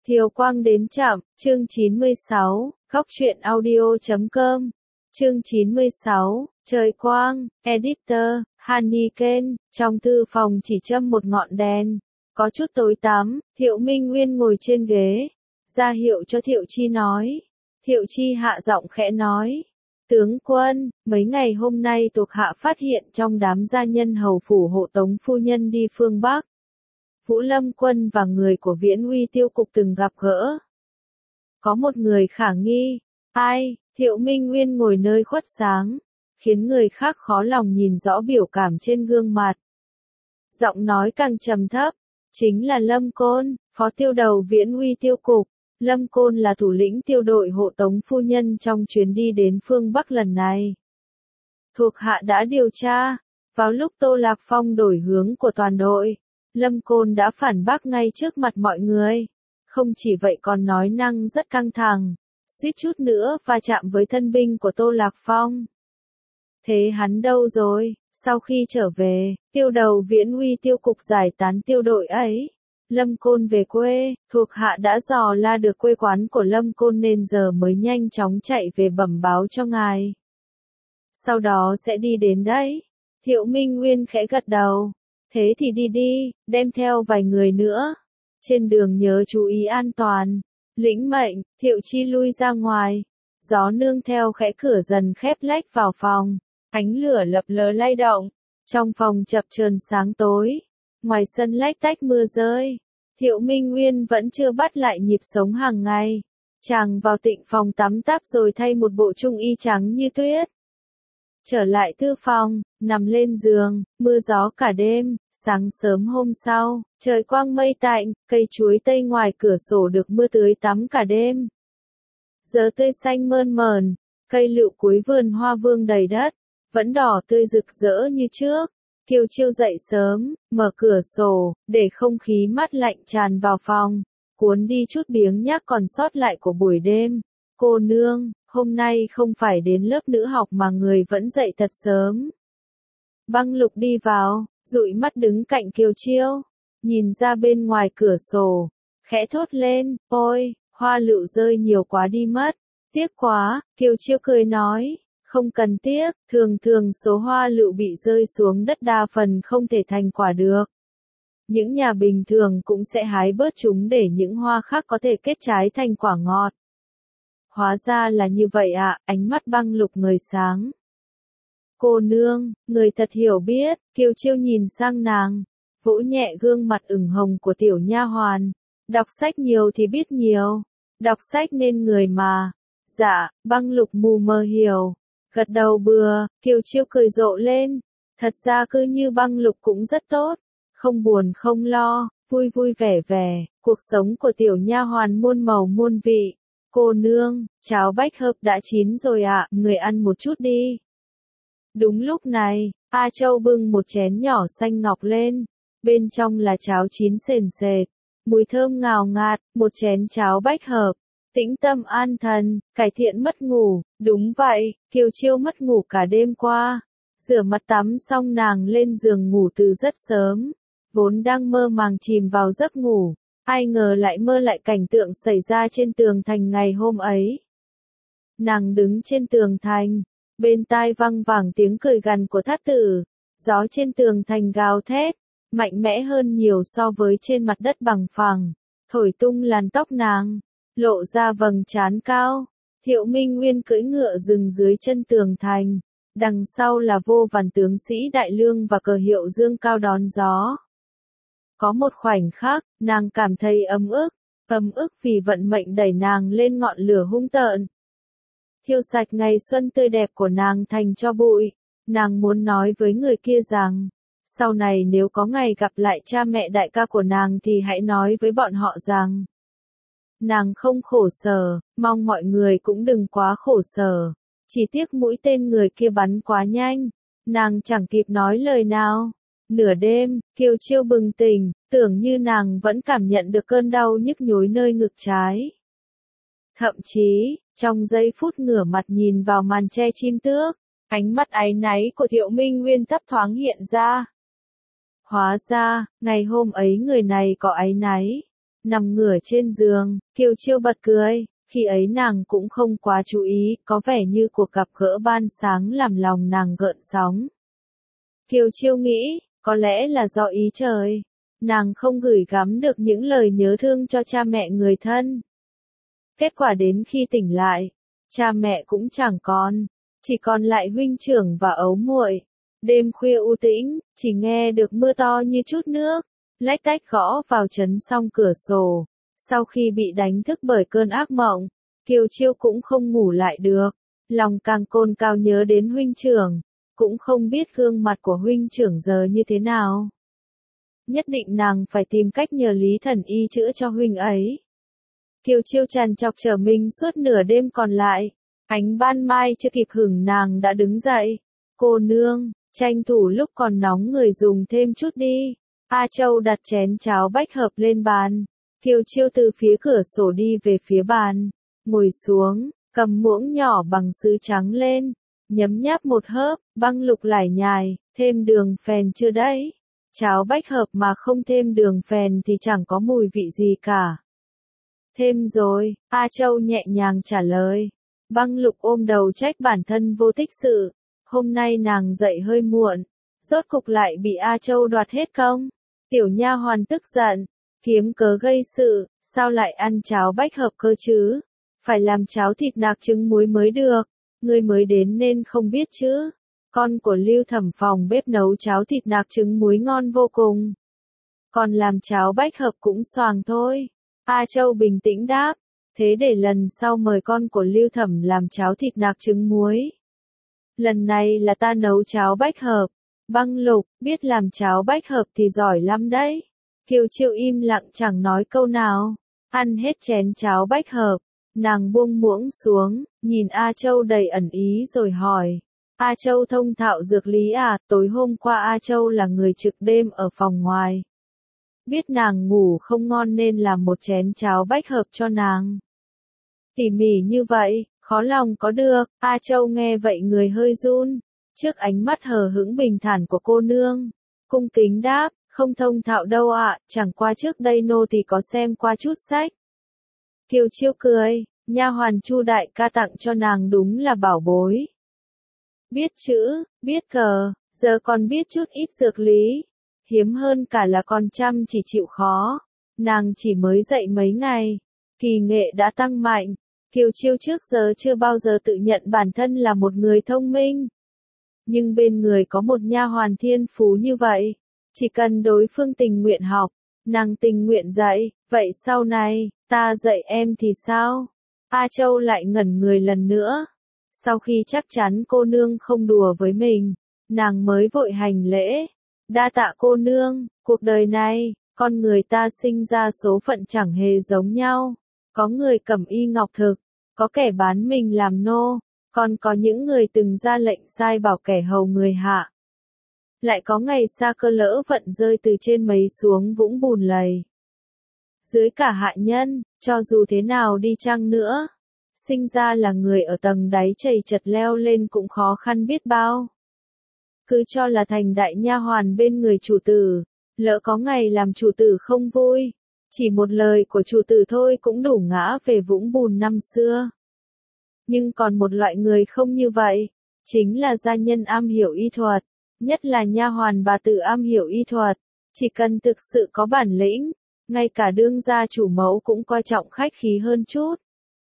Thiều Quang đến chậm, chương 96, Góc truyện audio.com, chương 96, Trời Quang, Editor, Haniken, trong thư phòng chỉ châm một ngọn đèn, có chút tối tăm, Thiệu Minh Nguyên ngồi trên ghế, ra hiệu cho Thiệu Chi nói. Thiệu Chi hạ giọng khẽ nói, tướng quân, mấy ngày hôm nay thuộc hạ phát hiện trong đám gia nhân hầu phủ hộ tống phu nhân đi phương Bắc. Vũ Lâm Quân và người của Viễn Uy Tiêu Cục từng gặp gỡ. Có một người khả nghi. Ai? Thiệu Minh Nguyên ngồi nơi khuất sáng, khiến người khác khó lòng nhìn rõ biểu cảm trên gương mặt. Giọng nói càng trầm thấp, chính là Lâm Côn, phó tiêu đầu Viễn Uy Tiêu Cục. Lâm Côn là thủ lĩnh tiêu đội hộ tống phu nhân trong chuyến đi đến phương Bắc lần này. Thuộc hạ đã điều tra, vào lúc Tô Lạc Phong đổi hướng của toàn đội, Lâm Côn đã phản bác ngay trước mặt mọi người. Không chỉ vậy còn nói năng rất căng thẳng, suýt chút nữa va chạm với thân binh của Tô Lạc Phong. Thế hắn đâu rồi? Sau khi trở về, tiêu đầu Viễn Uy Tiêu Cục giải tán tiêu đội ấy. Lâm Côn về quê, thuộc hạ đã dò la được quê quán của Lâm Côn nên giờ mới nhanh chóng chạy về bẩm báo cho ngài. Sau đó sẽ đi đến đấy. Thiệu Minh Nguyên khẽ gật đầu. Thế thì đi đi, đem theo vài người nữa. Trên đường nhớ chú ý an toàn. Lĩnh mệnh, Thiệu Chi lui ra ngoài. Gió nương theo khẽ cửa dần khép lách vào phòng. Ánh lửa lập lờ lay động. Trong phòng chập chờn sáng tối. Ngoài sân lách tách mưa rơi. Thiệu Minh Nguyên vẫn chưa bắt lại nhịp sống hàng ngày. Chàng vào tịnh phòng tắm táp rồi thay một bộ trung y trắng như tuyết. Trở lại thư phòng, nằm lên giường, mưa gió cả đêm. Sáng sớm hôm sau, trời quang mây tạnh, cây chuối tây ngoài cửa sổ được mưa tưới tắm cả đêm. Giờ tươi xanh mơn mởn, cây lựu cuối vườn hoa vương đầy đất, vẫn đỏ tươi rực rỡ như trước. Kiều Chiêu dậy sớm, mở cửa sổ, để không khí mát lạnh tràn vào phòng, cuốn đi chút biếng nhác còn sót lại của buổi đêm. Cô nương, hôm nay không phải đến lớp nữ học mà người vẫn dậy thật sớm. Băng Lục đi vào, dụi mắt đứng cạnh Kiều Chiêu, nhìn ra bên ngoài cửa sổ, khẽ thốt lên, ôi, hoa lựu rơi nhiều quá đi mất, tiếc quá. Kiều Chiêu cười nói, không cần tiếc, thường số hoa lựu bị rơi xuống đất đa phần không thể thành quả được. Những nhà bình thường cũng sẽ hái bớt chúng để những hoa khác có thể kết trái thành quả ngọt. Hóa ra là như vậy ạ, ánh mắt Băng Lục ngời sáng. Cô nương, người thật hiểu biết. Kiều Chiêu nhìn sang nàng, vỗ nhẹ gương mặt ửng hồng của tiểu nha hoàn. Đọc sách nhiều thì biết nhiều, đọc sách nên người mà. Dạ, Băng Lục mù mờ hiểu. Gật đầu bừa, Kiều Chiêu cười rộ lên. Thật ra cứ như Băng Lục cũng rất tốt, không buồn không lo, vui vui vẻ vẻ. Cuộc sống của tiểu nha hoàn muôn màu muôn vị. Cô nương, cháo bách hợp đã chín rồi ạ, người ăn một chút đi. Đúng lúc này, A Châu bưng một chén nhỏ xanh ngọc lên. Bên trong là cháo chín sền sệt, mùi thơm ngào ngạt, một chén cháo bách hợp. Tĩnh tâm an thần, cải thiện mất ngủ. Đúng vậy, Kiều Chiêu mất ngủ cả đêm qua. Rửa mặt tắm xong nàng lên giường ngủ từ rất sớm. Vốn đang mơ màng chìm vào giấc ngủ, ai ngờ lại mơ lại cảnh tượng xảy ra trên tường thành ngày hôm ấy. Nàng đứng trên tường thành, bên tai văng vẳng tiếng cười gằn của thát tử. Gió trên tường thành gào thét, mạnh mẽ hơn nhiều so với trên mặt đất bằng phẳng, thổi tung làn tóc nàng, lộ ra vầng trán cao. Thiệu Minh Nguyên cưỡi ngựa dừng dưới chân tường thành, đằng sau là vô vàn tướng sĩ đại lương và cờ hiệu dương cao đón gió. Có một khoảnh khắc, nàng cảm thấy ấm ức vì vận mệnh đẩy nàng lên ngọn lửa hung tợn. Thiêu sạch ngày xuân tươi đẹp của nàng thành tro bụi. Nàng muốn nói với người kia rằng, sau này nếu có ngày gặp lại cha mẹ đại ca của nàng thì hãy nói với bọn họ rằng, nàng không khổ sở, mong mọi người cũng đừng quá khổ sở. Chỉ tiếc mũi tên người kia bắn quá nhanh, nàng chẳng kịp nói lời nào. Nửa đêm, Kiều Chiêu bừng tỉnh, tưởng như nàng vẫn cảm nhận được cơn đau nhức nhối nơi ngực trái. Thậm chí, trong giây phút ngửa mặt nhìn vào màn che chim tước, ánh mắt áy náy của Thiệu Minh Nguyên thấp thoáng hiện ra. Hóa ra, ngày hôm ấy người này có áy náy. nằm ngửa trên giường, Kiều Chiêu bật cười, khi ấy nàng cũng không quá chú ý, có vẻ như cuộc gặp gỡ ban sáng làm lòng nàng gợn sóng. Kiều Chiêu nghĩ, có lẽ là do ý trời, nàng không gửi gắm được những lời nhớ thương cho cha mẹ người thân. Kết quả đến khi tỉnh lại, cha mẹ cũng chẳng còn, chỉ còn lại huynh trưởng và ấu muội. Đêm khuya u tĩnh, chỉ nghe được mưa to như chút nước, lách tách gõ vào chấn song cửa sổ. Sau khi bị đánh thức bởi cơn ác mộng, Kiều Chiêu cũng không ngủ lại được, lòng càng cồn cào nhớ đến huynh trưởng, cũng không biết gương mặt của huynh trưởng giờ như thế nào. Nhất định nàng phải tìm cách nhờ Lý Thần Y chữa cho huynh ấy. Kiều Chiêu trằn trọc trở mình suốt nửa đêm còn lại, ánh ban mai chưa kịp hửng nàng đã đứng dậy. Cô nương, tranh thủ lúc còn nóng người dùng thêm chút đi. A Châu đặt chén cháo bách hợp lên bàn. Kiều Chiêu từ phía cửa sổ đi về phía bàn, ngồi xuống, cầm muỗng nhỏ bằng sứ trắng lên, nhấm nháp một hớp, Băng Lục lải nhải, thêm đường phèn chưa đấy? Cháo bách hợp mà không thêm đường phèn thì chẳng có mùi vị gì cả. Thêm rồi, A Châu nhẹ nhàng trả lời. Băng Lục ôm đầu trách bản thân vô tích sự. Hôm nay nàng dậy hơi muộn, rốt cục lại bị A Châu đoạt hết công. Tiểu nha hoàn tức giận, kiếm cớ gây sự, sao lại ăn cháo bách hợp cơ chứ? Phải làm cháo thịt nạc trứng muối mới được, ngươi mới đến nên không biết chứ. Con của Lưu Thẩm phòng bếp nấu cháo thịt nạc trứng muối ngon vô cùng. Còn làm cháo bách hợp cũng xoàng thôi. A Châu bình tĩnh đáp, thế để lần sau mời con của Lưu Thẩm làm cháo thịt nạc trứng muối. Lần này là ta nấu cháo bách hợp. Băng Lục, biết làm cháo bách hợp thì giỏi lắm đấy. Kiều Chiêu im lặng chẳng nói câu nào. Ăn hết chén cháo bách hợp, nàng buông muỗng xuống, nhìn A Châu đầy ẩn ý rồi hỏi. A Châu thông thạo dược lý à? Tối hôm qua A Châu là người trực đêm ở phòng ngoài. Biết nàng ngủ không ngon nên làm một chén cháo bách hợp cho nàng. Tỉ mỉ như vậy, khó lòng có được. A Châu nghe vậy người hơi run, trước ánh mắt hờ hững bình thản của cô nương. Cung kính đáp, không thông thạo đâu ạ, chẳng qua trước đây nô thì có xem qua chút sách. Kiều Chiêu cười, nha hoàn Chu đại ca tặng cho nàng đúng là bảo bối. Biết chữ, biết cờ, giờ còn biết chút ít dược lý. Hiếm hơn cả là còn chăm chỉ chịu khó. Nàng chỉ mới dậy mấy ngày, kỳ nghệ đã tăng mạnh. Kiều Chiêu trước giờ chưa bao giờ tự nhận bản thân là một người thông minh. Nhưng bên người có một nha hoàn thiên phú như vậy, chỉ cần đối phương tình nguyện học, nàng tình nguyện dạy, vậy sau này, ta dạy em thì sao? A Châu lại ngẩn người lần nữa. Sau khi chắc chắn cô nương không đùa với mình, nàng mới vội hành lễ. Đa tạ cô nương, cuộc đời này, con người ta sinh ra số phận chẳng hề giống nhau. Có người cẩm y ngọc thực, có kẻ bán mình làm nô, còn có những người từng ra lệnh sai bảo kẻ hầu người hạ. Lại có ngày xa cơ lỡ vận rơi từ trên mấy xuống vũng bùn lầy. Dưới cả hạ nhân, cho dù thế nào đi chăng nữa, sinh ra là người ở tầng đáy chầy chật leo lên cũng khó khăn biết bao. Cứ cho là thành đại nha hoàn bên người chủ tử, lỡ có ngày làm chủ tử không vui, chỉ một lời của chủ tử thôi cũng đủ ngã về vũng bùn năm xưa. Nhưng còn một loại người không như vậy, chính là gia nhân am hiểu y thuật, nhất là nha hoàn bà tử am hiểu y thuật, chỉ cần thực sự có bản lĩnh, ngay cả đương gia chủ mẫu cũng coi trọng khách khí hơn chút.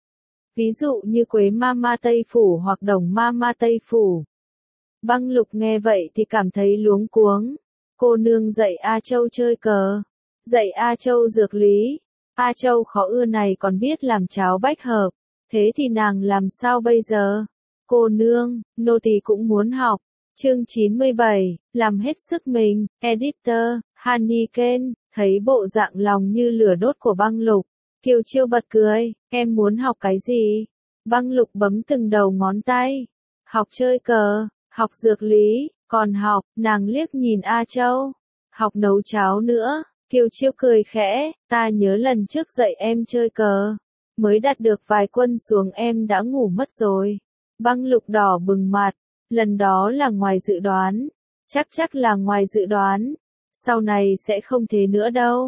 Ví dụ như Quế Mama Tây Phủ hoặc Đồng Mama Tây Phủ. Băng Lục nghe vậy thì cảm thấy luống cuống. Cô nương dạy A Châu chơi cờ, dạy A Châu dược lý. A Châu khó ưa này còn biết làm cháo bách hợp, thế thì nàng làm sao bây giờ? Cô nương, nô tỳ cũng muốn học. Chương 97, làm hết sức mình. Editor, Haniken, thấy bộ dạng lòng như lửa đốt của Băng Lục. Kiều Chiêu bật cười, em muốn học cái gì? Băng Lục bấm từng đầu ngón tay. Học chơi cờ, học dược lý, còn học, nàng liếc nhìn A Châu. Học nấu cháo nữa. Kiều Chiêu cười khẽ, ta nhớ lần trước dạy em chơi cờ, mới đạt được vài quân xuống em đã ngủ mất rồi. Băng Lục đỏ bừng mặt, lần đó là ngoài dự đoán, chắc là ngoài dự đoán, sau này sẽ không thế nữa đâu.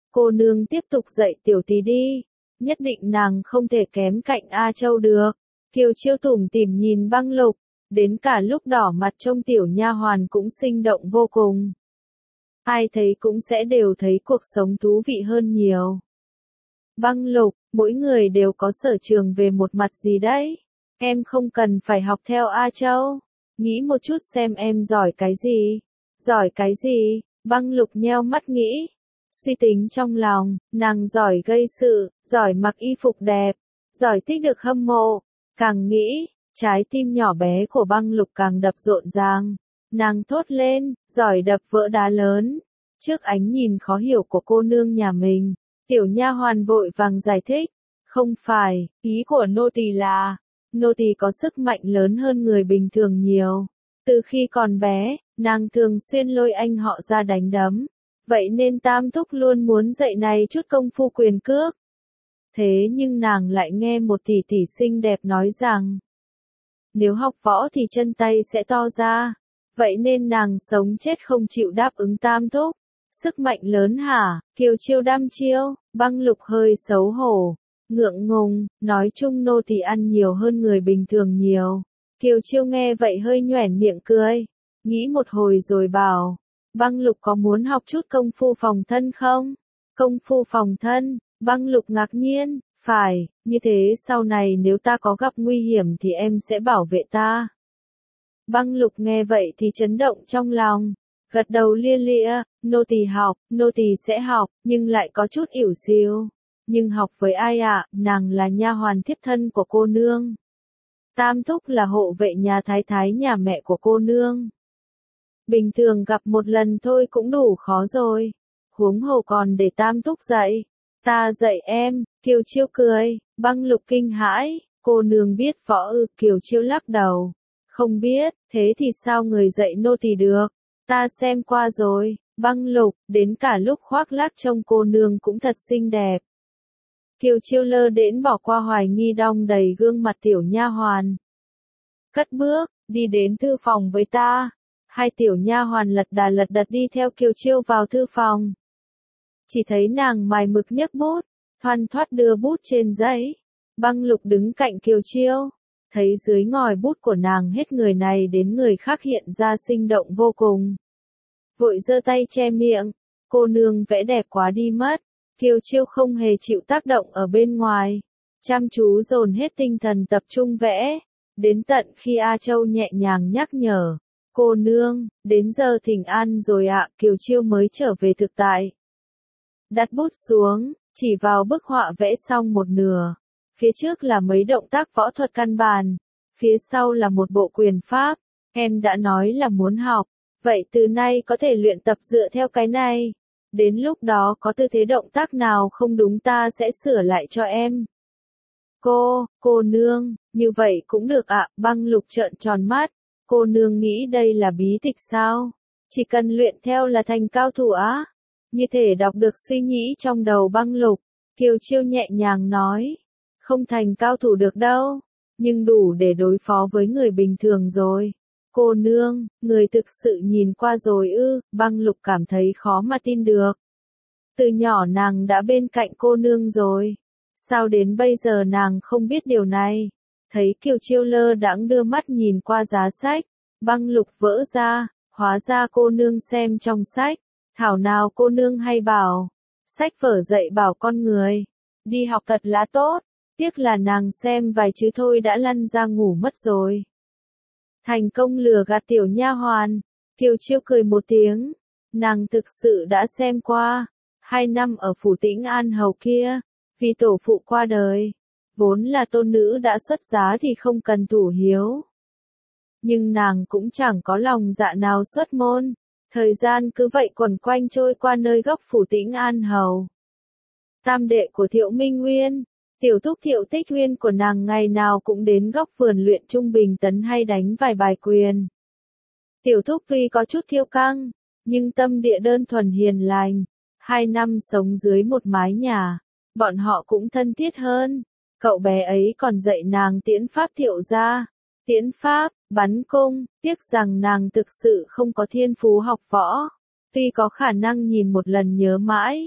cô nương tiếp tục dạy tiểu tí đi, nhất định nàng không thể kém cạnh A Châu được. Kiều Chiêu tủm tỉm nhìn Băng Lục, đến cả lúc đỏ mặt trông tiểu nha hoàn cũng sinh động vô cùng. Ai thấy cũng sẽ đều thấy cuộc sống thú vị hơn nhiều. Băng Lục, mỗi người đều có sở trường về một mặt gì đấy. Em không cần phải học theo A Châu. Nghĩ một chút xem em giỏi cái gì. Giỏi cái gì? Băng Lục nheo mắt nghĩ. Suy tính trong lòng, nàng giỏi gây sự, giỏi mặc y phục đẹp, giỏi thích được hâm mộ. Càng nghĩ, trái tim nhỏ bé của Băng Lục càng đập rộn ràng. Nàng thốt lên, giỏi đập vỡ đá lớn. Trước ánh nhìn khó hiểu của cô nương nhà mình, tiểu nha hoàn vội vàng giải thích. Không phải, ý của nô tỳ là, nô tỳ có sức mạnh lớn hơn người bình thường nhiều. Từ khi còn bé, nàng thường xuyên lôi anh họ ra đánh đấm. Vậy nên Tam Thúc luôn muốn dạy này chút công phu quyền cước. Thế nhưng nàng lại nghe một tỷ tỷ xinh đẹp nói rằng, nếu học võ thì chân tay sẽ to ra. Vậy nên nàng sống chết không chịu đáp ứng Tam Thúc. Sức mạnh lớn hả? Kiều Chiêu đăm chiêu. Băng Lục hơi xấu hổ, ngượng ngùng, nói chung nô tỳ ăn nhiều hơn người bình thường nhiều. Kiều Chiêu nghe vậy hơi nhoẻn miệng cười, nghĩ một hồi rồi bảo, Băng Lục có muốn học chút công phu phòng thân không? Công phu phòng thân? Băng Lục ngạc nhiên, phải, như thế sau này nếu ta có gặp nguy hiểm thì em sẽ bảo vệ ta. Băng Lục nghe vậy thì chấn động trong lòng, gật đầu lia lịa, nô tỳ sẽ học, nhưng lại có chút ỉu xìu. Nhưng học với ai ạ? Nàng là nha hoàn thiếp thân của cô nương. Tam Thúc là hộ vệ nhà thái thái nhà mẹ của cô nương. Bình thường gặp một lần thôi cũng đủ khó rồi. Huống hồ còn để Tam Thúc dạy. Ta dạy em, Kiều Chiêu cười, Băng Lục kinh hãi, cô nương biết võ ư? Kiều Chiêu lắc đầu. Không biết, thế thì sao người dạy nô tỳ được? Ta xem qua rồi, Băng Lục, đến cả lúc khoác lác trông cô nương cũng thật xinh đẹp. Kiều Chiêu lơ đễnh bỏ qua hoài nghi đong đầy gương mặt tiểu nha hoàn. Cất bước, đi đến thư phòng với ta. Hai tiểu nha hoàn lật đật đi theo Kiều Chiêu vào thư phòng. Chỉ thấy nàng mài mực nhấc bút, thoăn thoắt đưa bút trên giấy. Băng Lục đứng cạnh Kiều Chiêu, thấy dưới ngòi bút của nàng hết người này đến người khác hiện ra sinh động vô cùng. Vội giơ tay che miệng, cô nương vẽ đẹp quá đi mất. Kiều Chiêu không hề chịu tác động ở bên ngoài, chăm chú dồn hết tinh thần tập trung vẽ, đến tận khi A Châu nhẹ nhàng nhắc nhở, cô nương, đến giờ thỉnh an rồi ạ. Kiều Chiêu mới trở về thực tại. Đặt bút xuống, chỉ vào bức họa vẽ xong một nửa, phía trước là mấy động tác võ thuật căn bản, phía sau là một bộ quyền pháp. Em đã nói là muốn học, vậy từ nay có thể luyện tập dựa theo cái này. Đến lúc đó có tư thế động tác nào không đúng ta sẽ sửa lại cho em. Cô nương, như vậy cũng được ạ. Băng Lục trợn tròn mắt, cô nương nghĩ đây là bí tịch sao? Chỉ cần luyện theo là thành cao thủ á? Như thể đọc được suy nghĩ trong đầu Băng Lục, Kiều Chiêu nhẹ nhàng nói, không thành cao thủ được đâu, nhưng đủ để đối phó với người bình thường rồi. Cô nương, người thực sự nhìn qua rồi ư? Băng Lục cảm thấy khó mà tin được. Từ nhỏ nàng đã bên cạnh cô nương rồi. Sao đến bây giờ nàng không biết điều này? Thấy Kiều Chiêu lơ đãng đưa mắt nhìn qua giá sách. Băng Lục vỡ ra, hóa ra cô nương xem trong sách. Thảo nào cô nương hay bảo. Sách vở dạy bảo con người. Đi học thật là tốt. Tiếc là nàng xem vài chữ thôi đã lăn ra ngủ mất rồi. Thành công lừa gạt tiểu nha hoàn. Kiều Chiêu cười một tiếng. Nàng thực sự đã xem qua. 2 năm ở phủ Tĩnh An Hầu kia. Vì tổ phụ qua đời. Vốn là tôn nữ đã xuất giá thì không cần thủ hiếu. Nhưng nàng cũng chẳng có lòng dạ nào xuất môn. Thời gian cứ vậy quẩn quanh trôi qua nơi góc phủ Tĩnh An Hầu. Tam đệ của Thiệu Minh Nguyên. Tiểu thúc Thiệu Tích Nguyên của nàng ngày nào cũng đến góc vườn luyện trung bình tấn hay đánh vài bài quyền. Tiểu thúc tuy có chút kiêu căng, nhưng tâm địa đơn thuần hiền lành. 2 năm sống dưới một mái nhà, bọn họ cũng thân thiết hơn. Cậu bé ấy còn dạy nàng tiễn pháp Thiệu gia. Tiễn pháp, bắn cung, tiếc rằng nàng thực sự không có thiên phú học võ. Tuy có khả năng nhìn một lần nhớ mãi,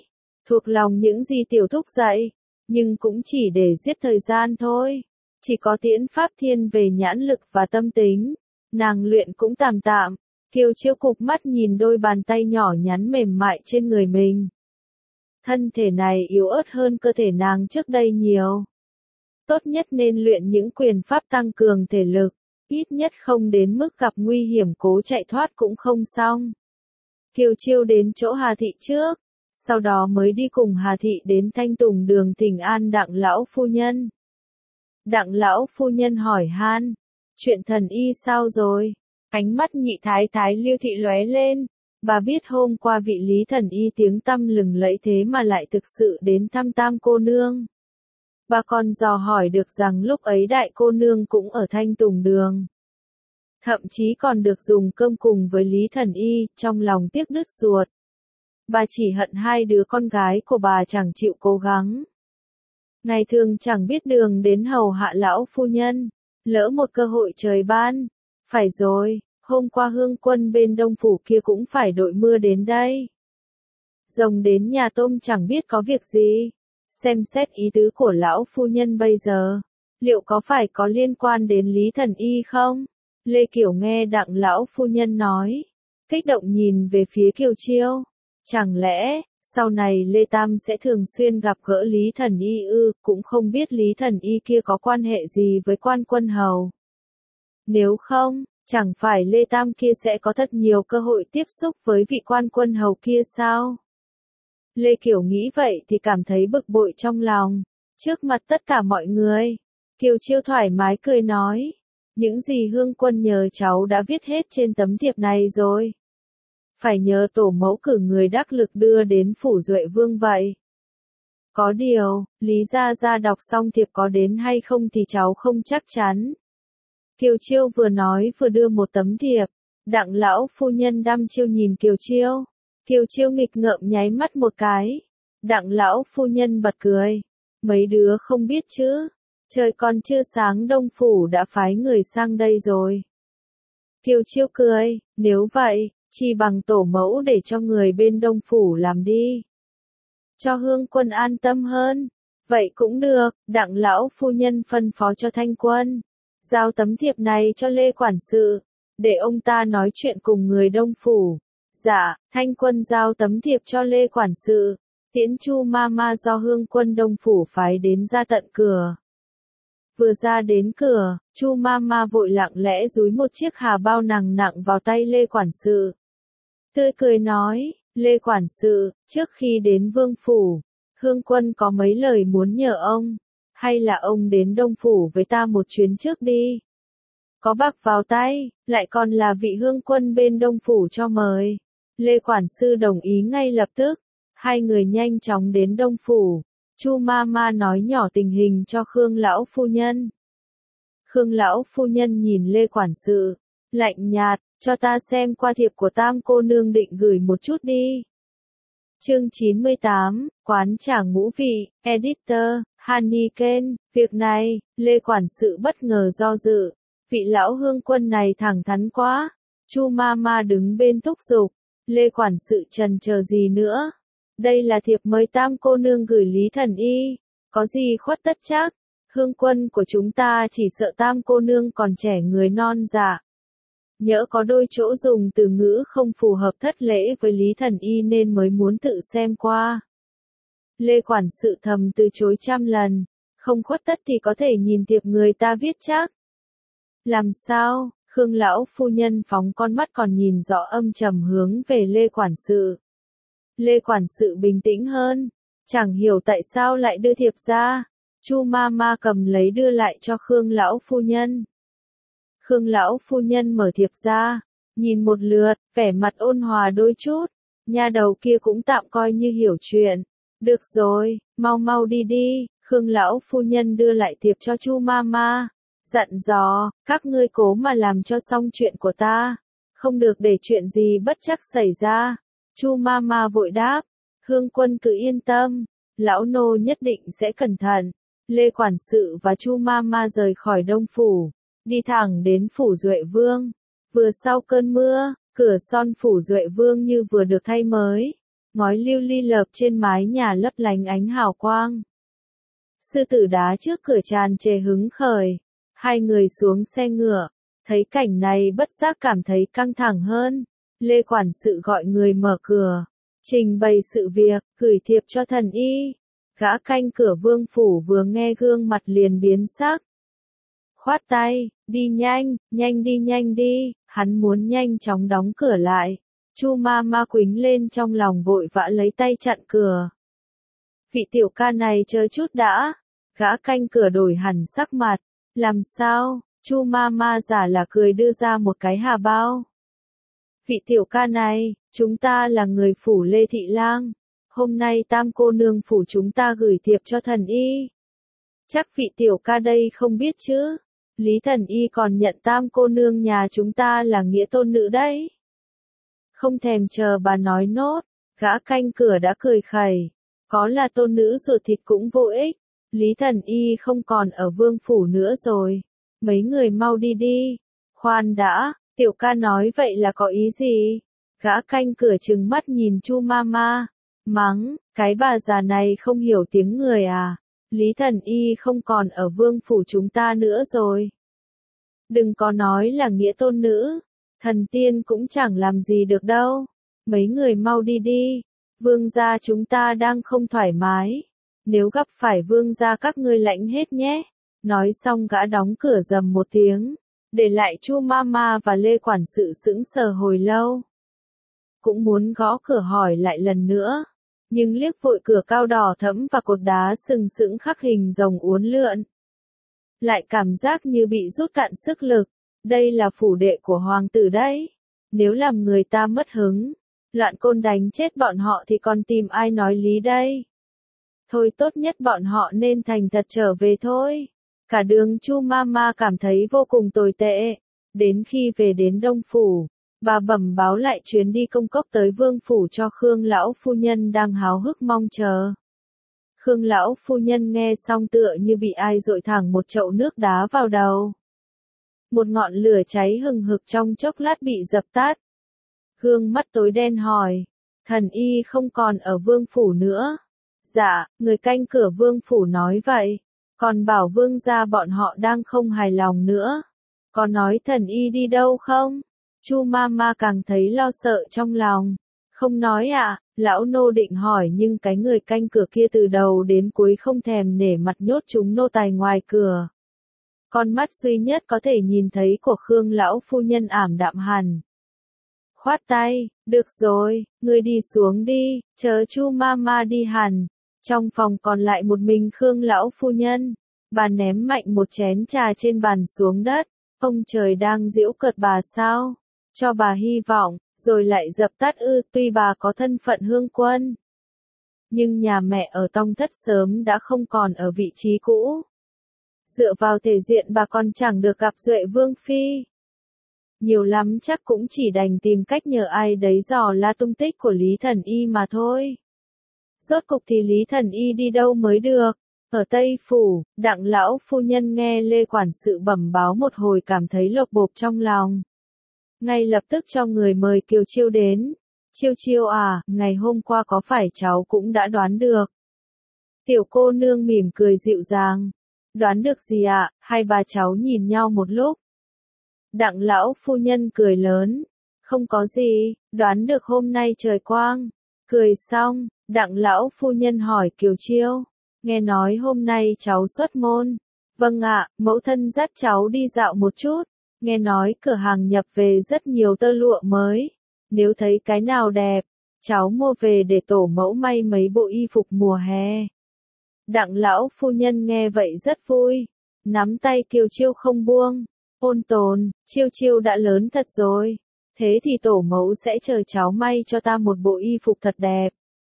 thuộc lòng những gì tiểu thúc dạy, nhưng cũng chỉ để giết thời gian thôi. Chỉ có Tiễn Pháp thiên về nhãn lực và tâm tính, nàng luyện cũng tạm tạm. Kiều Chiêu cụp mắt nhìn đôi bàn tay nhỏ nhắn mềm mại trên người mình. Thân thể này yếu ớt hơn cơ thể nàng trước đây nhiều. Tốt nhất nên luyện những quyền pháp tăng cường thể lực, ít nhất không đến mức gặp nguy hiểm cố chạy thoát cũng không xong. Kiều Chiêu đến chỗ Hà Thị trước, sau đó mới đi cùng Hà Thị đến Thanh Tùng đường thỉnh an Đặng lão phu nhân. Đặng lão phu nhân hỏi han, chuyện thần y sao rồi? Ánh mắt nhị thái thái Lưu Thị lóe lên, bà biết hôm qua vị Lý thần y tiếng tăm lừng lẫy thế mà lại thực sự đến thăm Tam cô nương. Bà còn dò hỏi được rằng lúc ấy đại cô nương cũng ở Thanh Tùng đường. Thậm chí còn được dùng cơm cùng với Lý thần y, trong lòng tiếc đứt ruột. Bà chỉ hận hai đứa con gái của bà chẳng chịu cố gắng. Ngày thường chẳng biết đường đến hầu hạ lão phu nhân, lỡ một cơ hội trời ban. Phải rồi, hôm qua Hương Quân bên Đông Phủ kia cũng phải đội mưa đến đây. Rồng đến nhà tôm chẳng biết có việc gì. Xem xét ý tứ của lão phu nhân bây giờ, liệu có phải có liên quan đến Lý thần y không? Lê Kiểu nghe Đặng lão phu nhân nói, kích động nhìn về phía Kiều Chiêu. Chẳng lẽ, sau này Lê Tam sẽ thường xuyên gặp gỡ Lý thần y ư? Cũng không biết Lý thần y kia có quan hệ gì với Quan Quân hầu. Nếu không, chẳng phải Lê Tam kia sẽ có thật nhiều cơ hội tiếp xúc với vị Quan Quân hầu kia sao? Lê Kiểu nghĩ vậy thì cảm thấy bực bội trong lòng. Trước mặt tất cả mọi người, Kiều Chiêu thoải mái cười nói, những gì Hương Quân nhờ cháu đã viết hết trên tấm thiệp này rồi. Phải nhờ tổ mẫu cử người đắc lực đưa đến phủ Duệ Vương vậy. Có điều, Lý Gia Gia đọc xong thiệp có đến hay không thì cháu không chắc chắn. Kiều Chiêu vừa nói vừa đưa một tấm thiệp. Đặng lão phu nhân đăm chiêu nhìn Kiều Chiêu. Kiều Chiêu nghịch ngợm nháy mắt một cái. Đặng lão phu nhân bật cười. Mấy đứa không biết chứ. Trời còn chưa sáng Đông Phủ đã phái người sang đây rồi. Kiều Chiêu cười, nếu vậy, chi bằng tổ mẫu để cho người bên Đông Phủ làm đi. Cho Hương Quân an tâm hơn. Vậy cũng được, Đặng lão phu nhân phân phó cho Thanh Quân. Giao tấm thiệp này cho Lê quản sự, để ông ta nói chuyện cùng người Đông Phủ. Dạ, Thanh Quân giao tấm thiệp cho Lê quản sự, tiễn Chu Mama do Hương Quân Đông Phủ phái đến ra tận cửa. Vừa ra đến cửa, Chu Mama vội lặng lẽ dúi một chiếc hà bao nặng nặng vào tay Lê quản sự. Tươi cười nói, Lê quản sự, trước khi đến Vương Phủ, Hương Quân có mấy lời muốn nhờ ông. Hay là ông đến Đông Phủ với ta một chuyến trước đi. Có bạc vào tay, lại còn là vị Hương Quân bên Đông Phủ cho mời. Lê quản sự đồng ý ngay lập tức. Hai người nhanh chóng đến Đông Phủ. Chu Mama nói nhỏ tình hình cho Khương lão phu nhân. Khương lão phu nhân nhìn Lê quản sự, lạnh nhạt, cho ta xem qua thiệp của Tam cô nương định gửi một chút đi. Chương 98, Quán trà ngũ vị, Editor, Haniken, việc này, Lê quản sự bất ngờ do dự. Vị lão Hương Quân này thẳng thắn quá. Chu Mama đứng bên thúc giục. Lê quản sự chần chờ gì nữa? Đây là thiệp mời Tam cô nương gửi Lý thần y. Có gì khuất tất chắc? Hương Quân của chúng ta chỉ sợ Tam cô nương còn trẻ người non dạ. Nhỡ có đôi chỗ dùng từ ngữ không phù hợp thất lễ với Lý thần y nên mới muốn tự xem qua. Lê quản sự thầm từ chối trăm lần. Không khuất tất thì có thể nhìn thiệp người ta viết chắc. Làm sao? Khương lão phu nhân phóng con mắt còn nhìn rõ âm trầm hướng về Lê quản sự. Lê quản sự bình tĩnh hơn. Chẳng hiểu tại sao lại đưa thiệp ra. Chu Mama cầm lấy đưa lại cho Khương lão phu nhân. Khương lão phu nhân mở thiệp ra, nhìn một lượt, vẻ mặt ôn hòa đôi chút. Nha đầu kia cũng tạm coi như hiểu chuyện. Được rồi, mau mau đi đi. Khương lão phu nhân đưa lại thiệp cho Chu Mama, dặn dò, các ngươi cố mà làm cho xong chuyện của ta, không được để chuyện gì bất trắc xảy ra. Chu Mama vội đáp, Hương Quân cứ yên tâm, lão nô nhất định sẽ cẩn thận. Lê quản sự và Chu Mama rời khỏi Đông Phủ, đi thẳng đến phủ Duệ Vương. Vừa sau cơn mưa, cửa son phủ Duệ Vương như vừa được thay mới. ngói lưu ly lợp trên mái nhà lấp lánh ánh hào quang. Sư tử đá trước cửa tràn trề hứng khởi, hai người xuống xe ngựa, thấy cảnh này bất giác cảm thấy căng thẳng hơn. Lê quản sự gọi người mở cửa, trình bày sự việc, gửi thiệp cho thần y. Gã canh cửa Vương phủ vừa nghe gương mặt liền biến sắc. Khoát tay, đi nhanh, nhanh đi, hắn muốn nhanh chóng đóng cửa lại. Chu ma ma quính lên trong lòng vội vã lấy tay chặn cửa. Vị tiểu ca này chờ chút đã. Gã canh cửa đổi hẳn sắc mặt. Làm sao? Chu ma ma giả là cười đưa ra một cái hà bao. Vị tiểu ca này, chúng ta là người phủ Lê Thị Lang. Hôm nay tam cô nương phủ chúng ta gửi thiệp cho thần y. Chắc vị tiểu ca đây không biết chứ. Lý thần y còn nhận tam cô nương nhà chúng ta là nghĩa tôn nữ đấy. Không thèm chờ bà nói nốt, gã canh cửa đã cười khẩy. Có là tôn nữ ruột thịt cũng vô ích. Lý thần y không còn ở Vương phủ nữa rồi. Mấy người mau đi đi. Khoan đã, tiểu ca nói vậy là có ý gì? Gã canh cửa trừng mắt nhìn Chu ma ma. Mắng, cái bà già này không hiểu tiếng người à? Lý thần y không còn ở Vương phủ chúng ta nữa rồi. Đừng có nói là nghĩa tôn nữ. Thần tiên cũng chẳng làm gì được đâu. Mấy người mau đi đi. Vương gia chúng ta đang không thoải mái. Nếu gặp phải vương gia các ngươi lãnh hết nhé. Nói xong gã đóng cửa rầm một tiếng. Để lại Chu ma ma và Lê quản sự sững sờ hồi lâu. Cũng muốn gõ cửa hỏi lại lần nữa. Nhưng liếc vội cửa cao đỏ thẫm và cột đá sừng sững khắc hình rồng uốn lượn. Lại cảm giác như bị rút cạn sức lực. Đây là phủ đệ của hoàng tử đấy. Nếu làm người ta mất hứng, loạn côn đánh chết bọn họ thì còn tìm ai nói lý đây. Thôi tốt nhất bọn họ nên thành thật trở về thôi. Cả đường Chu ma ma cảm thấy vô cùng tồi tệ. Đến khi về đến Đông Phủ, bà bẩm báo lại chuyến đi công cốc tới Vương Phủ cho Khương lão phu nhân đang háo hức mong chờ. Khương lão phu nhân nghe xong tựa như bị ai dội thẳng một chậu nước đá vào đầu. Một ngọn lửa cháy hừng hực trong chốc lát bị dập tắt. Gương mắt tối đen hỏi, thần y không còn ở Vương Phủ nữa. Dạ, người canh cửa Vương Phủ nói vậy. Còn bảo vương gia bọn họ đang không hài lòng nữa. Có nói thần y đi đâu không? Chu ma ma càng thấy lo sợ trong lòng. Không nói ạ, lão nô định hỏi nhưng cái người canh cửa kia từ đầu đến cuối không thèm nể mặt nhốt chúng nô tài ngoài cửa. Con mắt duy nhất có thể nhìn thấy của Khương lão phu nhân ảm đạm hẳn. Khoát tay, được rồi, ngươi đi xuống đi, chờ Chu ma ma đi hẳn. Trong phòng còn lại một mình Khương lão phu nhân. Bà ném mạnh một chén trà trên bàn xuống đất. Ông trời đang giễu cợt bà sao? Cho bà hy vọng, rồi lại dập tắt ư. Tuy bà có thân phận hương quân, nhưng nhà mẹ ở Tông Thất sớm đã không còn ở vị trí cũ. Dựa vào thể diện bà còn chẳng được gặp Duệ Vương Phi. Nhiều lắm chắc cũng chỉ đành tìm cách nhờ ai đấy dò la tung tích của Lý Thần Y mà thôi. Rốt cục thì Lý Thần Y đi đâu mới được? Ở Tây Phủ, Đặng lão phu nhân nghe Lê quản sự bẩm báo một hồi cảm thấy lộc bộp trong lòng. Ngay lập tức cho người mời Kiều Chiêu đến. Chiêu Chiêu à, ngày hôm qua có phải cháu cũng đã đoán được? Tiểu cô nương mỉm cười dịu dàng. Đoán được gì ạ? Hai bà cháu nhìn nhau một lúc. Đặng lão phu nhân cười lớn. Không có gì, đoán được hôm nay trời quang. Cười xong, Đặng lão phu nhân hỏi Kiều Chiêu. Nghe nói hôm nay cháu xuất môn. Vâng ạ, mẫu thân dắt cháu đi dạo một chút. Nghe nói cửa hàng nhập về rất nhiều tơ lụa mới. Nếu thấy cái nào đẹp, cháu mua về để tổ mẫu may mấy bộ y phục mùa hè. Đặng lão phu nhân nghe vậy rất vui. Nắm tay Kiều Chiêu không buông. Ôn tồn, Chiêu Chiêu đã lớn thật rồi. Thế thì tổ mẫu sẽ chờ cháu may cho ta một bộ y phục thật đẹp.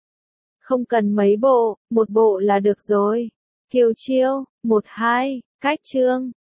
Không cần mấy bộ, một bộ là được rồi. Kiều Chiêu, 1-2, cách chương.